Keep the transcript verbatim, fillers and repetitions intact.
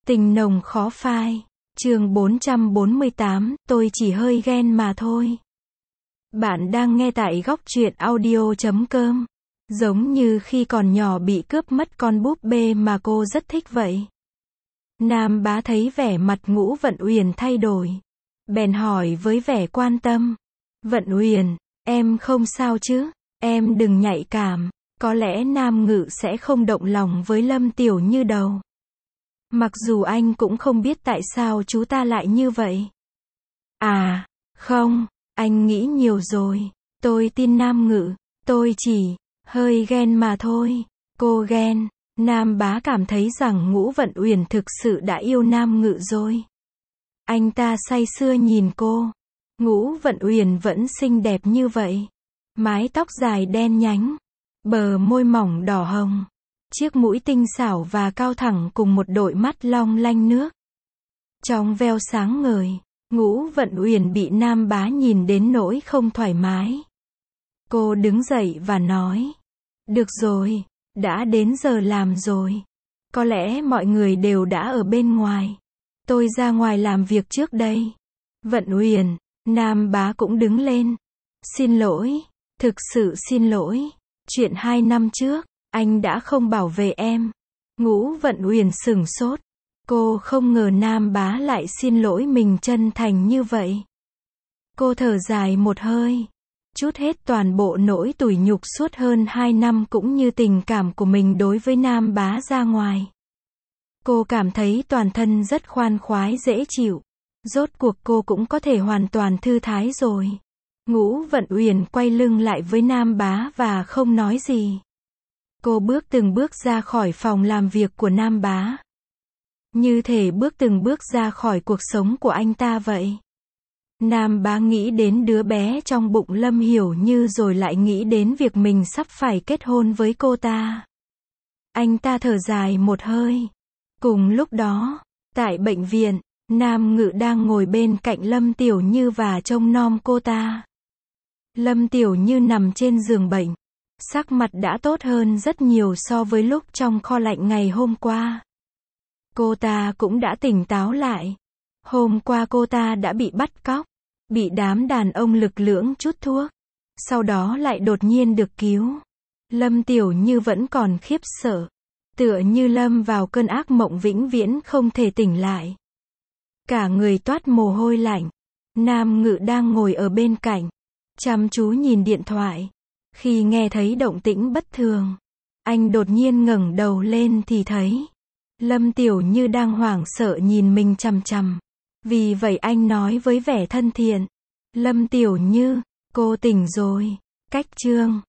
Tình nồng khó phai. Chương bốn trăm bốn mươi tám, tôi chỉ hơi ghen mà thôi. Bạn đang nghe tại góc truyện audio chấm com. Giống như khi còn nhỏ bị cướp mất con búp bê mà cô rất thích vậy. Nam bá thấy vẻ mặt Ngũ Vận Uyển thay đổi, bèn hỏi với vẻ quan tâm. Vận Uyển, em không sao chứ? Em đừng nhạy cảm. Có lẽ Nam Ngự sẽ không động lòng với Lâm Tiểu Như đâu. Mặc dù anh cũng không biết tại sao chú ta lại như vậy. À, không, anh nghĩ nhiều rồi. Tôi tin Nam Ngự, tôi chỉ hơi ghen mà thôi. Cô ghen? Nam bá cảm thấy rằng Ngũ Vận Uyển thực sự đã yêu Nam Ngự rồi. Anh ta say sưa nhìn cô. Ngũ Vận Uyển vẫn xinh đẹp như vậy. Mái tóc dài đen nhánh, bờ môi mỏng đỏ hồng, chiếc mũi tinh xảo và cao thẳng cùng một đôi mắt long lanh nước trong veo sáng ngời. Ngũ Vận Uyển bị Nam bá nhìn đến nỗi không thoải mái. Cô đứng dậy và nói, được rồi, đã đến giờ làm rồi. Có lẽ mọi người đều đã ở bên ngoài. Tôi ra ngoài làm việc trước đây. Vận Uyển, Nam bá cũng đứng lên. Xin lỗi, thực sự xin lỗi. Chuyện hai năm trước, anh đã không bảo vệ em. Ngũ Vận Uyển sửng sốt. Cô không ngờ Nam bá lại xin lỗi mình chân thành như vậy. Cô thở dài một hơi, trút hết toàn bộ nỗi tủi nhục suốt hơn hai năm cũng như tình cảm của mình đối với Nam bá ra ngoài. Cô cảm thấy toàn thân rất khoan khoái dễ chịu. Rốt cuộc cô cũng có thể hoàn toàn thư thái rồi. Ngũ Vận Uyển quay lưng lại với Nam bá và không nói gì. Cô bước từng bước ra khỏi phòng làm việc của Nam bá. Như thể bước từng bước ra khỏi cuộc sống của anh ta vậy. Nam bá nghĩ đến đứa bé trong bụng Lâm Hiểu Như rồi lại nghĩ đến việc mình sắp phải kết hôn với cô ta. Anh ta thở dài một hơi. Cùng lúc đó, tại bệnh viện, Nam Ngự đang ngồi bên cạnh Lâm Tiểu Như và trông nom cô ta. Lâm Tiểu Như nằm trên giường bệnh. Sắc mặt đã tốt hơn rất nhiều so với lúc trong kho lạnh ngày hôm qua. Cô ta cũng đã tỉnh táo lại. Hôm qua cô ta đã bị bắt cóc, bị đám đàn ông lực lưỡng trút thuốc, sau đó lại đột nhiên được cứu. Lâm Tiểu Như vẫn còn khiếp sợ, tựa như lâm vào cơn ác mộng vĩnh viễn không thể tỉnh lại. Cả người toát mồ hôi lạnh. Nam Ngự đang ngồi ở bên cạnh, chăm chú nhìn điện thoại. Khi nghe thấy động tĩnh bất thường, anh đột nhiên ngẩng đầu lên thì thấy Lâm Tiểu Như đang hoảng sợ nhìn mình chằm chằm. Vì vậy anh nói với vẻ thân thiện, Lâm Tiểu Như, cô tỉnh rồi. Cách chương